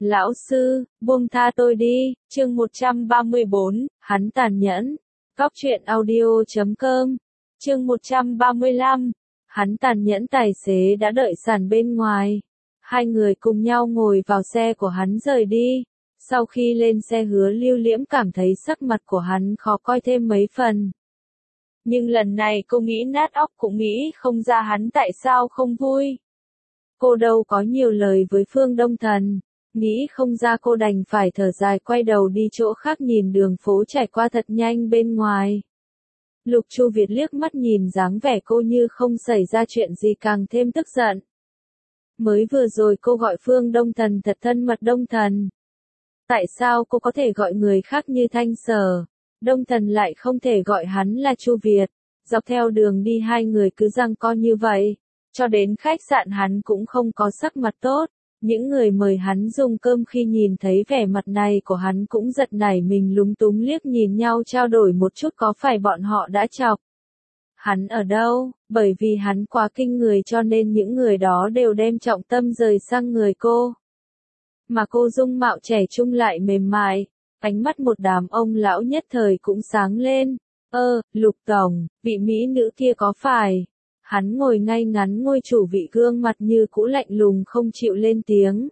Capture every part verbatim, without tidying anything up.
Lão sư, buông tha tôi đi, chương một trăm ba mươi bốn, hắn tàn nhẫn. Cóc truyện audio chấm com, chương một trăm ba mươi lăm, hắn tàn nhẫn. Tài xế đã đợi sẵn bên ngoài. Hai người cùng nhau ngồi vào xe của hắn rời đi. Sau khi lên xe, Hứa Lưu Liễm cảm thấy sắc mặt của hắn khó coi thêm mấy phần. Nhưng lần này cô nghĩ nát óc cũng nghĩ không ra hắn tại sao không vui. Cô đâu có nhiều lời với Phương Đông Thần. Nghĩ không ra cô đành phải thở dài quay đầu đi chỗ khác nhìn đường phố trải qua thật nhanh bên ngoài. Lục Chu Việt liếc mắt nhìn dáng vẻ cô như không xảy ra chuyện gì càng thêm tức giận. Mới vừa rồi cô gọi Phương Đông Thần thật thân mật Đông Thần. Tại sao cô có thể gọi người khác như Thanh Sở? Đông Thần lại không thể gọi hắn là Chu Việt. Dọc theo đường đi hai người cứ giằng co như vậy. Cho đến khách sạn hắn cũng không có sắc mặt tốt. Những người mời hắn dùng cơm khi nhìn thấy vẻ mặt này của hắn cũng giật nảy mình lúng túng liếc nhìn nhau trao đổi một chút có phải bọn họ đã chọc. Hắn ở đâu? Bởi vì hắn quá kinh người cho nên những người đó đều đem trọng tâm rời sang người cô. Mà cô dung mạo trẻ trung lại mềm mại, ánh mắt một đám ông lão nhất thời cũng sáng lên. Ơ, Lục Tổng, vị mỹ nữ kia có phải? Hắn ngồi ngay ngắn ngôi chủ vị gương mặt như cũ lạnh lùng không chịu lên tiếng.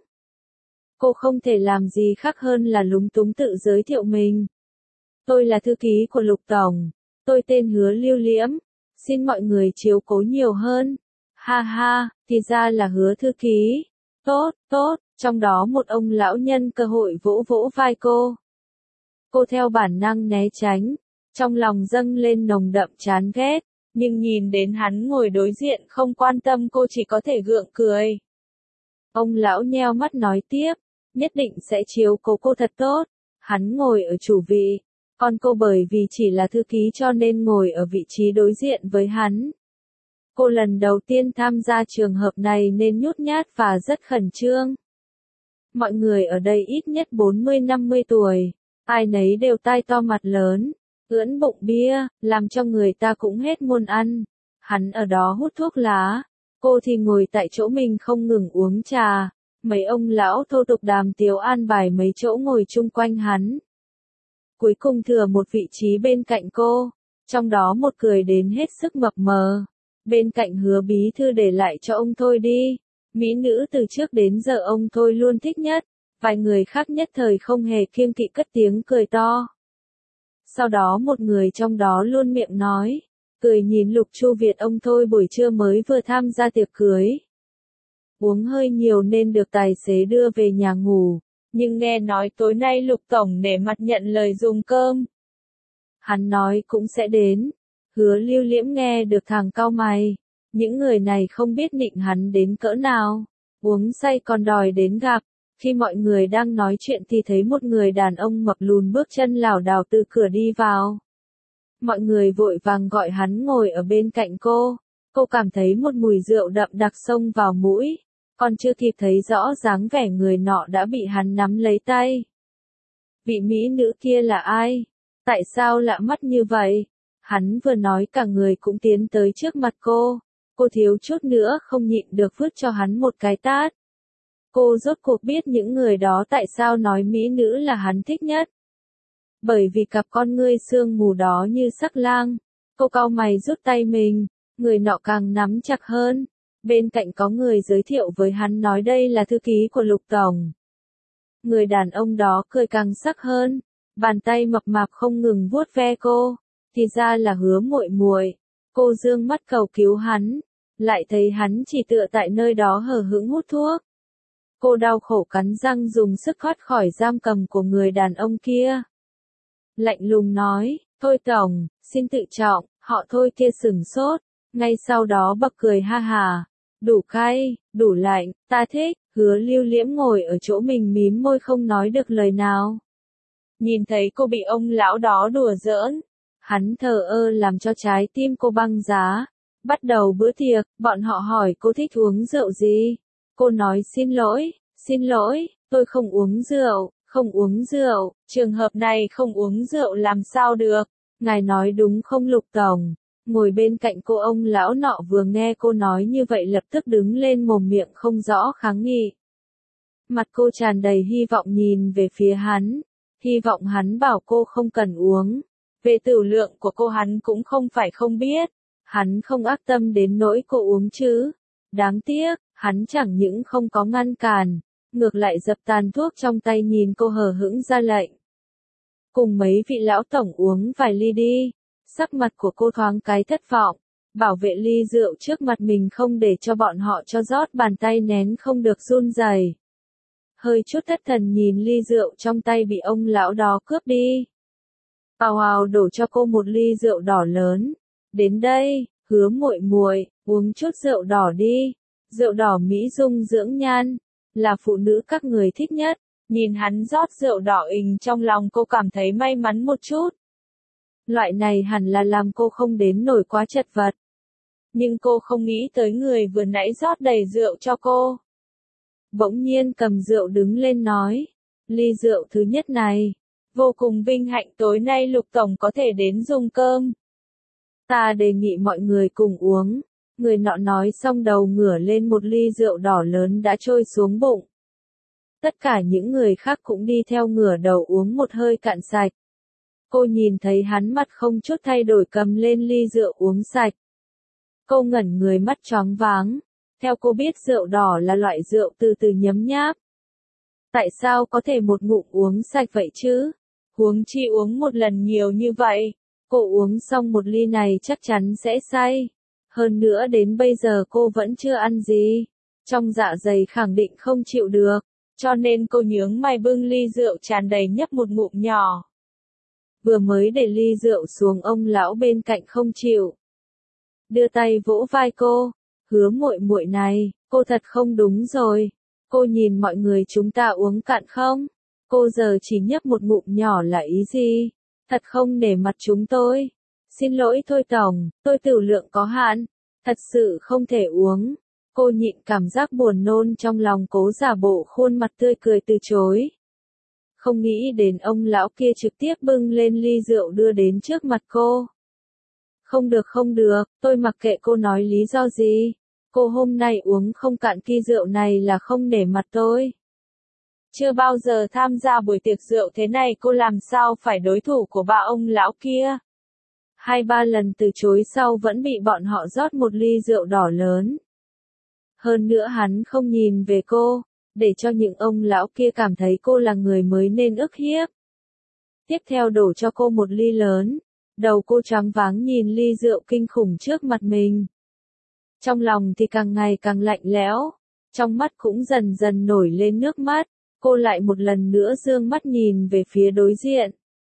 Cô không thể làm gì khác hơn là lúng túng tự giới thiệu mình. Tôi là thư ký của Lục Tổng. Tôi tên Hứa Lưu Liễm. Xin mọi người chiếu cố nhiều hơn. Ha ha, thì ra là Hứa thư ký. Tốt, tốt, trong đó một ông lão nhân cơ hội vỗ vỗ vai cô. Cô theo bản năng né tránh, trong lòng dâng lên nồng đậm chán ghét. Nhưng nhìn đến hắn ngồi đối diện không quan tâm cô chỉ có thể gượng cười. Ông lão nheo mắt nói tiếp, nhất định sẽ chiếu cố cô thật tốt. Hắn ngồi ở chủ vị, còn cô bởi vì chỉ là thư ký cho nên ngồi ở vị trí đối diện với hắn. Cô lần đầu tiên tham gia trường hợp này nên nhút nhát và rất khẩn trương. Mọi người ở đây ít nhất bốn mươi năm mươi tuổi, ai nấy đều tai to mặt lớn. Ưỡn bụng bia, làm cho người ta cũng hết muốn ăn. Hắn ở đó hút thuốc lá, cô thì ngồi tại chỗ mình không ngừng uống trà. Mấy ông lão thô tục đàm tiếu an bài mấy chỗ ngồi chung quanh hắn. Cuối cùng thừa một vị trí bên cạnh cô, trong đó một cười đến hết sức mập mờ. Bên cạnh Hứa bí thư để lại cho ông thôi đi. Mỹ nữ từ trước đến giờ ông thôi luôn thích nhất. Vài người khác nhất thời không hề kiêng kỵ cất tiếng cười to. Sau đó một người trong đó luôn miệng nói, cười nhìn Lục Chu Việt ông thôi buổi trưa mới vừa tham gia tiệc cưới. Uống hơi nhiều nên được tài xế đưa về nhà ngủ, nhưng nghe nói tối nay Lục Tổng nể mặt nhận lời dùng cơm. Hắn nói cũng sẽ đến. Hứa Lưu Liễm nghe được thằng cau mày, những người này không biết nịnh hắn đến cỡ nào, uống say còn đòi đến gặp. Khi mọi người đang nói chuyện thì thấy một người đàn ông mập lùn bước chân lảo đảo từ cửa đi vào. Mọi người vội vàng gọi hắn ngồi ở bên cạnh cô. Cô cảm thấy một mùi rượu đậm đặc xông vào mũi. Còn chưa kịp thấy rõ dáng vẻ người nọ đã bị hắn nắm lấy tay. Vị mỹ nữ kia là ai? Tại sao lạ mắt như vậy? Hắn vừa nói cả người cũng tiến tới trước mặt cô. Cô thiếu chút nữa không nhịn được vứt cho hắn một cái tát. Cô rốt cuộc biết những người đó tại sao nói mỹ nữ là hắn thích nhất. Bởi vì cặp con ngươi sương mù đó như sắc lang. Cô cau mày rút tay mình, người nọ càng nắm chặt hơn. Bên cạnh có người giới thiệu với hắn nói đây là thư ký của Lục Tổng. Người đàn ông đó cười càng sắc hơn, bàn tay mập mạp không ngừng vuốt ve cô. Thì ra là Hứa muội muội. Cô dương mắt cầu cứu hắn, lại thấy hắn chỉ tựa tại nơi đó hờ hững hút thuốc. Cô đau khổ cắn răng dùng sức thoát khỏi giam cầm của người đàn ông kia. Lạnh lùng nói, thôi Tổng, xin tự trọng, họ thôi kia sửng sốt. Ngay sau đó bật cười ha hà. Đủ cay, đủ lạnh, ta thích. Hứa Lưu Liễm ngồi ở chỗ mình mím môi không nói được lời nào. Nhìn thấy cô bị ông lão đó đùa giỡn. Hắn thờ ơ làm cho trái tim cô băng giá. Bắt đầu bữa tiệc, bọn họ hỏi cô thích uống rượu gì. Cô nói xin lỗi, xin lỗi, tôi không uống rượu, không uống rượu, trường hợp này không uống rượu làm sao được. Ngài nói đúng không Lục Tổng? Ngồi bên cạnh cô ông lão nọ vừa nghe cô nói như vậy lập tức đứng lên mồm miệng không rõ kháng nghị. Mặt cô tràn đầy hy vọng nhìn về phía hắn, hy vọng hắn bảo cô không cần uống. Về tửu lượng của cô hắn cũng không phải không biết, hắn không ác tâm đến nỗi cô uống chứ. Đáng tiếc, hắn chẳng những không có ngăn cản, ngược lại dập tàn thuốc trong tay nhìn cô hờ hững ra lệnh. Cùng mấy vị lão tổng uống vài ly đi. Sắc mặt của cô thoáng cái thất vọng, bảo vệ ly rượu trước mặt mình không để cho bọn họ cho rót, bàn tay nén không được run rẩy. Hơi chút thất thần nhìn ly rượu trong tay bị ông lão đó cướp đi. Ào ào đổ cho cô một ly rượu đỏ lớn. Đến đây, Hứa muội muội, uống chút rượu đỏ đi. Rượu đỏ mỹ dung dưỡng nhan, là phụ nữ các người thích nhất. Nhìn hắn rót rượu đỏ ình trong lòng cô cảm thấy may mắn một chút. Loại này hẳn là làm cô không đến nổi quá chật vật. Nhưng cô không nghĩ tới người vừa nãy rót đầy rượu cho cô. Bỗng nhiên cầm rượu đứng lên nói. Ly rượu thứ nhất này. Vô cùng vinh hạnh tối nay Lục Tổng có thể đến dùng cơm. Ta đề nghị mọi người cùng uống. Người nọ nói xong đầu ngửa lên một ly rượu đỏ lớn đã trôi xuống bụng. Tất cả những người khác cũng đi theo ngửa đầu uống một hơi cạn sạch. Cô nhìn thấy hắn mặt không chút thay đổi cầm lên ly rượu uống sạch. Cô ngẩn người mắt choáng váng. Theo cô biết rượu đỏ là loại rượu từ từ nhấm nháp. Tại sao có thể một ngụm uống sạch vậy chứ? Huống chi uống một lần nhiều như vậy. Cô uống xong một ly này chắc chắn sẽ say. Hơn nữa đến bây giờ cô vẫn chưa ăn gì. Trong dạ dày khẳng định không chịu được. Cho nên cô nhướng mày bưng ly rượu tràn đầy nhấp một ngụm nhỏ. Vừa mới để ly rượu xuống ông lão bên cạnh không chịu. Đưa tay vỗ vai cô. Hứa muội muội này, cô thật không đúng rồi. Cô nhìn mọi người chúng ta uống cạn không? Cô giờ chỉ nhấp một ngụm nhỏ là ý gì? Thật không nể mặt chúng tôi. Xin lỗi thôi tổng, tôi tửu lượng có hạn. Thật sự không thể uống. Cô nhịn cảm giác buồn nôn trong lòng cố giả bộ khuôn mặt tươi cười từ chối. Không nghĩ đến ông lão kia trực tiếp bưng lên ly rượu đưa đến trước mặt cô. Không được không được, tôi mặc kệ cô nói lý do gì. Cô hôm nay uống không cạn ly rượu này là không nể mặt tôi. Chưa bao giờ tham gia buổi tiệc rượu thế này cô làm sao phải đối thủ của ba ông lão kia. Hai ba lần từ chối sau vẫn bị bọn họ rót một ly rượu đỏ lớn. Hơn nữa hắn không nhìn về cô, để cho những ông lão kia cảm thấy cô là người mới nên ức hiếp. Tiếp theo đổ cho cô một ly lớn, đầu cô choáng váng nhìn ly rượu kinh khủng trước mặt mình. Trong lòng thì càng ngày càng lạnh lẽo, trong mắt cũng dần dần nổi lên nước mắt, cô lại một lần nữa dương mắt nhìn về phía đối diện.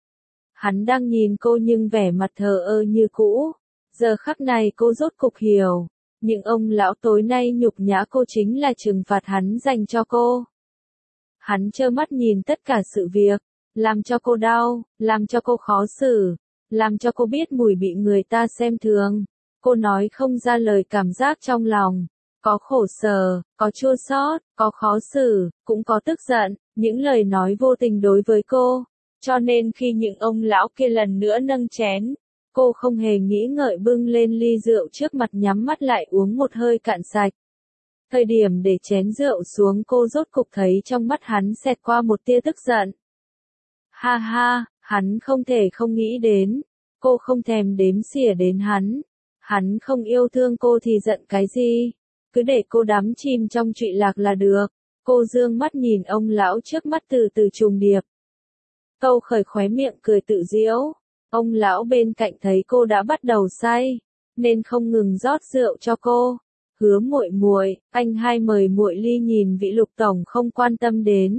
Hắn đang nhìn cô nhưng vẻ mặt thờ ơ như cũ, giờ khắc này cô rốt cục hiểu. Nhưng ông lão tối nay nhục nhã cô chính là trừng phạt hắn dành cho cô. Hắn trơ mắt nhìn tất cả sự việc, làm cho cô đau, làm cho cô khó xử, làm cho cô biết mùi bị người ta xem thường. Cô nói không ra lời cảm giác trong lòng, có khổ sở, có chua xót, có khó xử, cũng có tức giận, những lời nói vô tình đối với cô. Cho nên khi những ông lão kia lần nữa nâng chén, cô không hề nghĩ ngợi bưng lên ly rượu trước mặt nhắm mắt lại uống một hơi cạn sạch. Thời điểm để chén rượu xuống cô rốt cục thấy trong mắt hắn xẹt qua một tia tức giận. Ha ha, hắn không thể không nghĩ đến. Cô không thèm đếm xỉa đến hắn. Hắn không yêu thương cô thì giận cái gì. Cứ để cô đắm chìm trong trụy lạc là được. Cô dương mắt nhìn ông lão trước mắt từ từ trùng điệp. Câu khởi khóe miệng cười tự giễu. Ông lão bên cạnh thấy cô đã bắt đầu say, nên không ngừng rót rượu cho cô. Hứa muội muội, anh hai mời muội ly nhìn vị Lục tổng không quan tâm đến.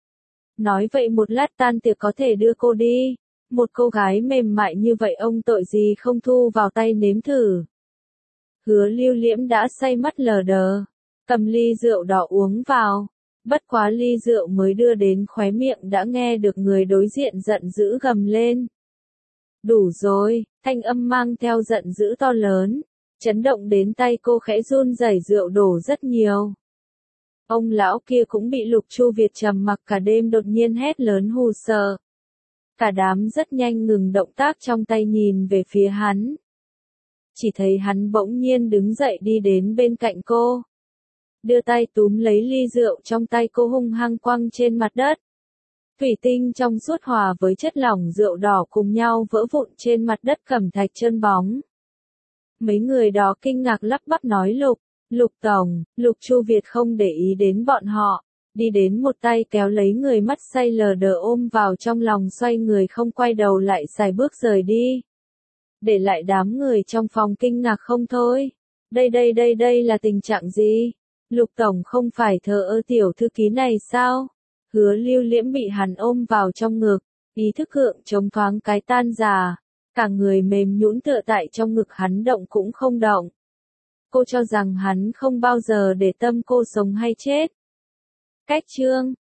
Nói vậy một lát tan tiệc có thể đưa cô đi. Một cô gái mềm mại như vậy ông tội gì không thu vào tay nếm thử. Hứa Lưu Liễm đã say mắt lờ đờ, cầm ly rượu đỏ uống vào. Bất quá ly rượu mới đưa đến khóe miệng đã nghe được người đối diện giận dữ gầm lên. Đủ rồi, thanh âm mang theo giận dữ to lớn, chấn động đến tay cô khẽ run rẩy, rượu đổ rất nhiều. Ông lão kia cũng bị Lục Chu Việt trầm mặc cả đêm đột nhiên hét lớn hù sợ. Cả đám rất nhanh ngừng động tác trong tay nhìn về phía hắn. Chỉ thấy hắn bỗng nhiên đứng dậy đi đến bên cạnh cô. đưa tay túm lấy ly rượu trong tay cô hung hăng quăng trên mặt đất. Thủy tinh trong suốt hòa với chất lỏng rượu đỏ cùng nhau vỡ vụn trên mặt đất cẩm thạch trơn bóng. Mấy người đó kinh ngạc lắp bắp nói Lục, Lục Tổng, Lục Chu Việt không để ý đến bọn họ, đi đến một tay kéo lấy người mắt say lờ đờ ôm vào trong lòng xoay người không quay đầu lại xài bước rời đi. Để lại đám người trong phòng kinh ngạc không thôi. Đây đây đây đây là tình trạng gì? Lục Tổng không phải thờ ơ tiểu thư ký này sao? Hứa Lưu Liễm bị hắn ôm vào trong ngực, ý thức gượng chống thoáng cái tan rà, cả người mềm nhũn tựa tại trong ngực hắn động cũng không động. Cô cho rằng hắn không bao giờ để tâm cô sống hay chết. Cách chương